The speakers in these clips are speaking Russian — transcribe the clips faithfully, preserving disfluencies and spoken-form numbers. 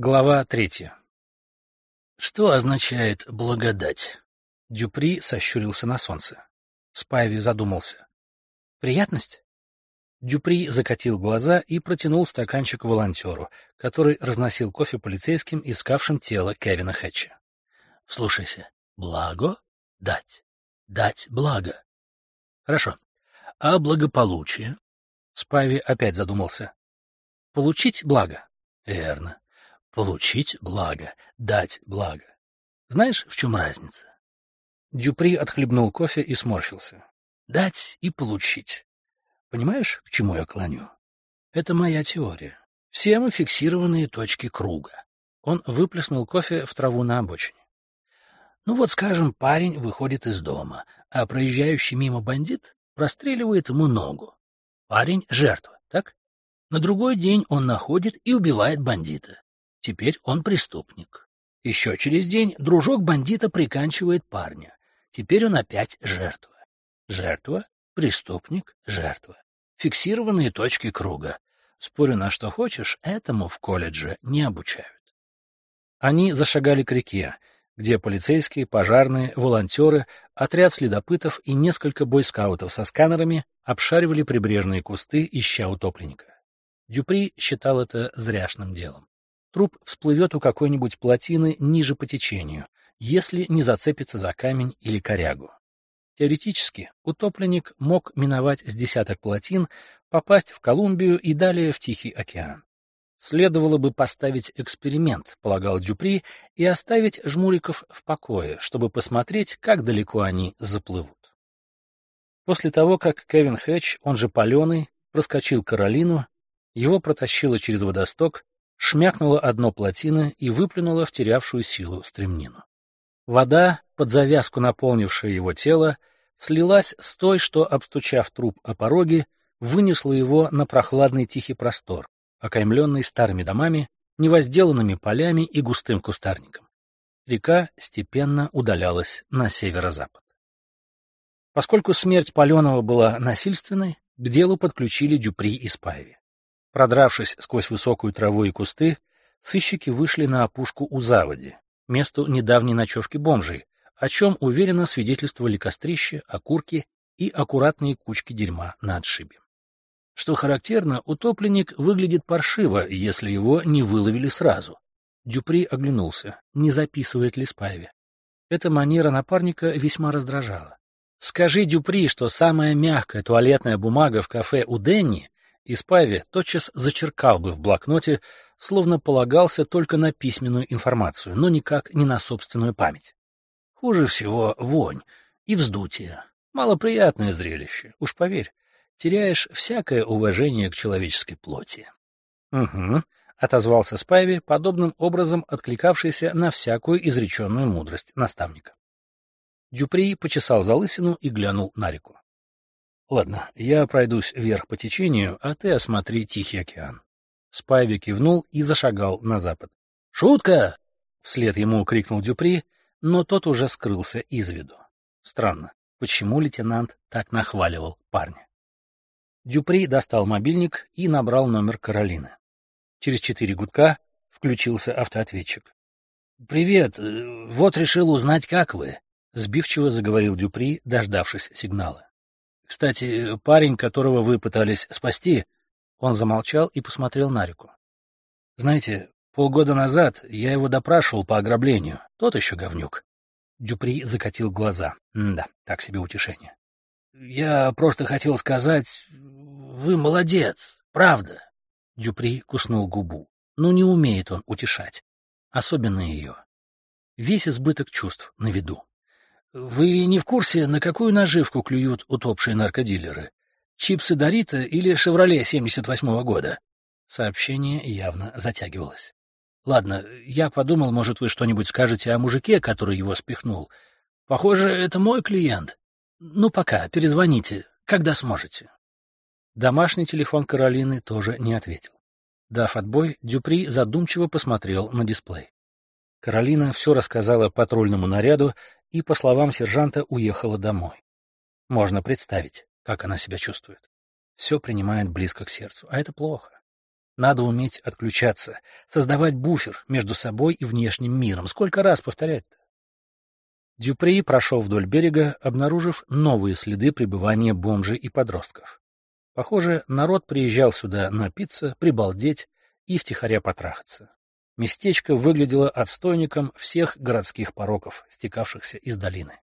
Глава третья. Что означает благодать? Дюпри сощурился на солнце. Спайви задумался. Приятность? Дюпри закатил глаза и протянул стаканчик волонтеру, который разносил кофе полицейским, искавшим тело Кевина Хэтча. Слушайся, благо дать. Дать благо. Хорошо. А благополучие? Спайви опять задумался. Получить благо. Верно. Получить благо, дать благо. Знаешь, в чем разница? Дюпри отхлебнул кофе и сморщился. Дать и получить. Понимаешь, к чему я клоню? Это моя теория. Все мы фиксированные точки круга. Он выплеснул кофе в траву на обочине. Ну вот, скажем, парень выходит из дома, а проезжающий мимо бандит простреливает ему ногу. Парень — жертва, так? На другой день он находит и убивает бандита. Теперь он преступник. Еще через день дружок бандита приканчивает парня. Теперь он опять жертва. Жертва, преступник, жертва. Фиксированные точки круга. Спорю на что хочешь, этому в колледже не обучают. Они зашагали к реке, где полицейские, пожарные, волонтеры, отряд следопытов и несколько бойскаутов со сканерами обшаривали прибрежные кусты, ища утопленника. Дюпри считал это зряшным делом. Труп всплывет у какой-нибудь плотины ниже по течению, если не зацепится за камень или корягу. Теоретически, утопленник мог миновать с десяток плотин, попасть в Колумбию и далее в Тихий океан. Следовало бы поставить эксперимент, полагал Дюпри, и оставить жмуриков в покое, чтобы посмотреть, как далеко они заплывут. После того, как Кевин Хэтч, он же Паленый, проскочил Каролину, его протащило через водосток, шмякнуло одно плотина и выплюнуло в терявшую силу стремнину. Вода, под завязку наполнившая его тело, слилась с той, что, обстучав труп о пороге, вынесла его на прохладный тихий простор, окаймленный старыми домами, невозделанными полями и густым кустарником. Река степенно удалялась на северо-запад. Поскольку смерть Паленого была насильственной, к делу подключили Дюпри и Спайви. Продравшись сквозь высокую траву и кусты, сыщики вышли на опушку у заводи, месту недавней ночевки бомжей, о чем уверенно свидетельствовали кострище, окурки и аккуратные кучки дерьма на отшибе. Что характерно, утопленник выглядит паршиво, если его не выловили сразу. Дюпри оглянулся, не записывает ли Спайви. Эта манера напарника весьма раздражала. Скажи Дюпри, что самая мягкая туалетная бумага в кафе у Денни, и Спайви тотчас зачеркал бы в блокноте, словно полагался только на письменную информацию, но никак не на собственную память. Хуже всего вонь и вздутие. Малоприятное зрелище, уж поверь. Теряешь всякое уважение к человеческой плоти. — Угу, — отозвался Спайви, подобным образом откликавшийся на всякую изреченную мудрость наставника. Дюпри почесал залысину и глянул на реку. — Ладно, я пройдусь вверх по течению, а ты осмотри Тихий океан. Спайви кивнул и зашагал на запад. — Шутка! — вслед ему крикнул Дюпри, но тот уже скрылся из виду. Странно, почему лейтенант так нахваливал парня? Дюпри достал мобильник и набрал номер Каролины. Через четыре гудка включился автоответчик. — Привет, вот решил узнать, как вы, — сбивчиво заговорил Дюпри, дождавшись сигнала. — Кстати, парень, которого вы пытались спасти... Он замолчал и посмотрел на реку. — Знаете, полгода назад я его допрашивал по ограблению. Тот еще говнюк. Дюпри закатил глаза. Да, так себе утешение. — Я просто хотел сказать... Вы молодец, правда. Дюпри куснул губу. Ну, не умеет он утешать. Особенно ее. Весь избыток чувств на виду. Вы не в курсе, на какую наживку клюют утопшие наркодилеры? Чипсы Дорита или Шевроле семьдесят восьмого года? Сообщение явно затягивалось. Ладно, я подумал, может, вы что-нибудь скажете о мужике, который его спихнул. Похоже, это мой клиент. Ну, пока, перезвоните, когда сможете. Домашний телефон Каролины тоже не ответил. Дав отбой, Дюпри задумчиво посмотрел на дисплей. Каролина все рассказала патрульному наряду и, по словам сержанта, уехала домой. Можно представить, как она себя чувствует. Все принимает близко к сердцу, а это плохо. Надо уметь отключаться, создавать буфер между собой и внешним миром. Сколько раз повторять-то? Дюпри прошел вдоль берега, обнаружив новые следы пребывания бомжей и подростков. Похоже, народ приезжал сюда напиться, прибалдеть и втихаря потрахаться. Местечко выглядело отстойником всех городских пороков, стекавшихся из долины.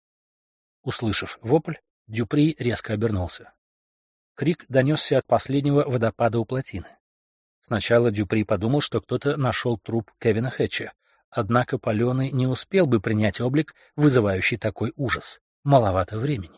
Услышав вопль, Дюпри резко обернулся. Крик донесся от последнего водопада у плотины. Сначала Дюпри подумал, что кто-то нашел труп Кевина Хэтча, однако Паленый не успел бы принять облик, вызывающий такой ужас. Маловато времени.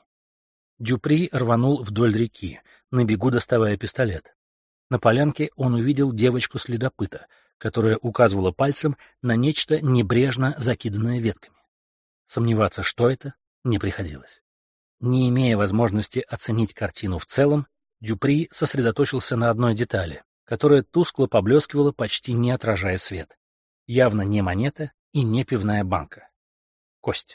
Дюпри рванул вдоль реки, на бегу доставая пистолет. На полянке он увидел девочку-следопыта, которая указывала пальцем на нечто небрежно закиданное ветками. Сомневаться, что это, не приходилось. Не имея возможности оценить картину в целом, Дюпри сосредоточился на одной детали, которая тускло поблескивала, почти не отражая свет. Явно не монета и не пивная банка. Кость.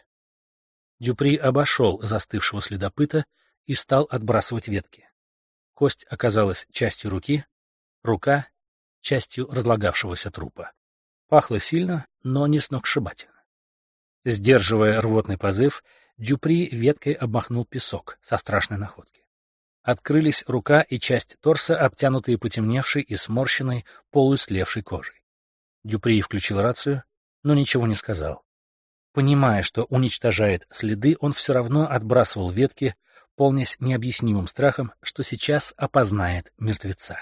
Дюпри обошел застывшего следопыта и стал отбрасывать ветки. Кость оказалась частью руки, рука — частью разлагавшегося трупа. Пахло сильно, но не сногсшибательно. Сдерживая рвотный позыв, Дюпри веткой обмахнул песок со страшной находки. Открылись рука и часть торса, обтянутые потемневшей и сморщенной, полуислевшей кожей. Дюпри включил рацию, но ничего не сказал. Понимая, что уничтожает следы, он все равно отбрасывал ветки, полнясь необъяснимым страхом, что сейчас опознает мертвеца.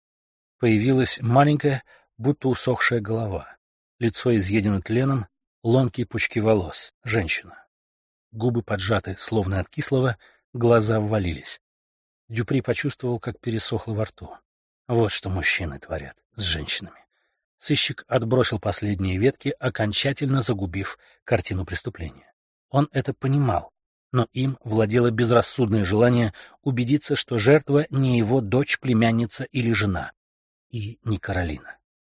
Появилась маленькая, будто усохшая голова, лицо изъедено тленом, ломкие пучки волос, женщина. Губы поджаты, словно от кислого, глаза ввалились. Дюпри почувствовал, как пересохло во рту. Вот что мужчины творят с женщинами. Сыщик отбросил последние ветки, окончательно загубив картину преступления. Он это понимал, но им владело безрассудное желание убедиться, что жертва не его дочь, племянница или жена, и не Каролина.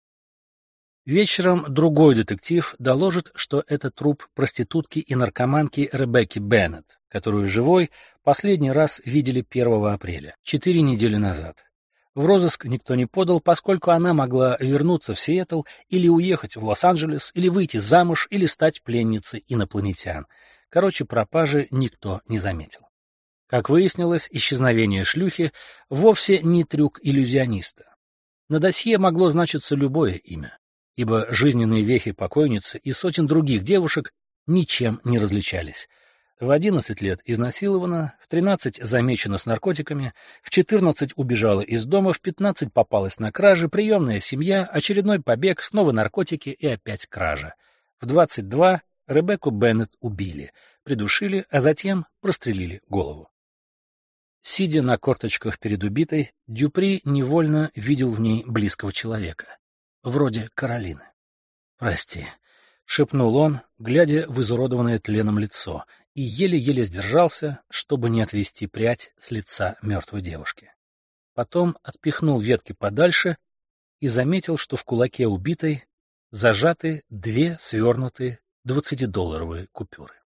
Вечером другой детектив доложит, что это труп проститутки и наркоманки Ребекки Беннет, которую живой последний раз видели первого апреля, четыре недели назад. В розыск никто не подал, поскольку она могла вернуться в Сиэтл или уехать в Лос-Анджелес, или выйти замуж, или стать пленницей инопланетян. Короче, пропажи никто не заметил. Как выяснилось, исчезновение шлюхи вовсе не трюк иллюзиониста. На досье могло значиться любое имя, ибо жизненные вехи покойницы и сотен других девушек ничем не различались. В одиннадцать лет изнасилована, в тринадцать замечена с наркотиками, в четырнадцать убежала из дома, в пятнадцать попалась на краже, приемная семья, очередной побег, снова наркотики и опять кража. В двадцать два Ребекку Беннет убили, придушили, а затем прострелили голову. Сидя на корточках перед убитой, Дюпри невольно видел в ней близкого человека, вроде Каролины. «Прости», — шепнул он, глядя в изуродованное тленом лицо, и еле-еле сдержался, чтобы не отвести прядь с лица мертвой девушки. Потом отпихнул ветки подальше и заметил, что в кулаке убитой зажаты две свернутые двадцатидолларовые купюры.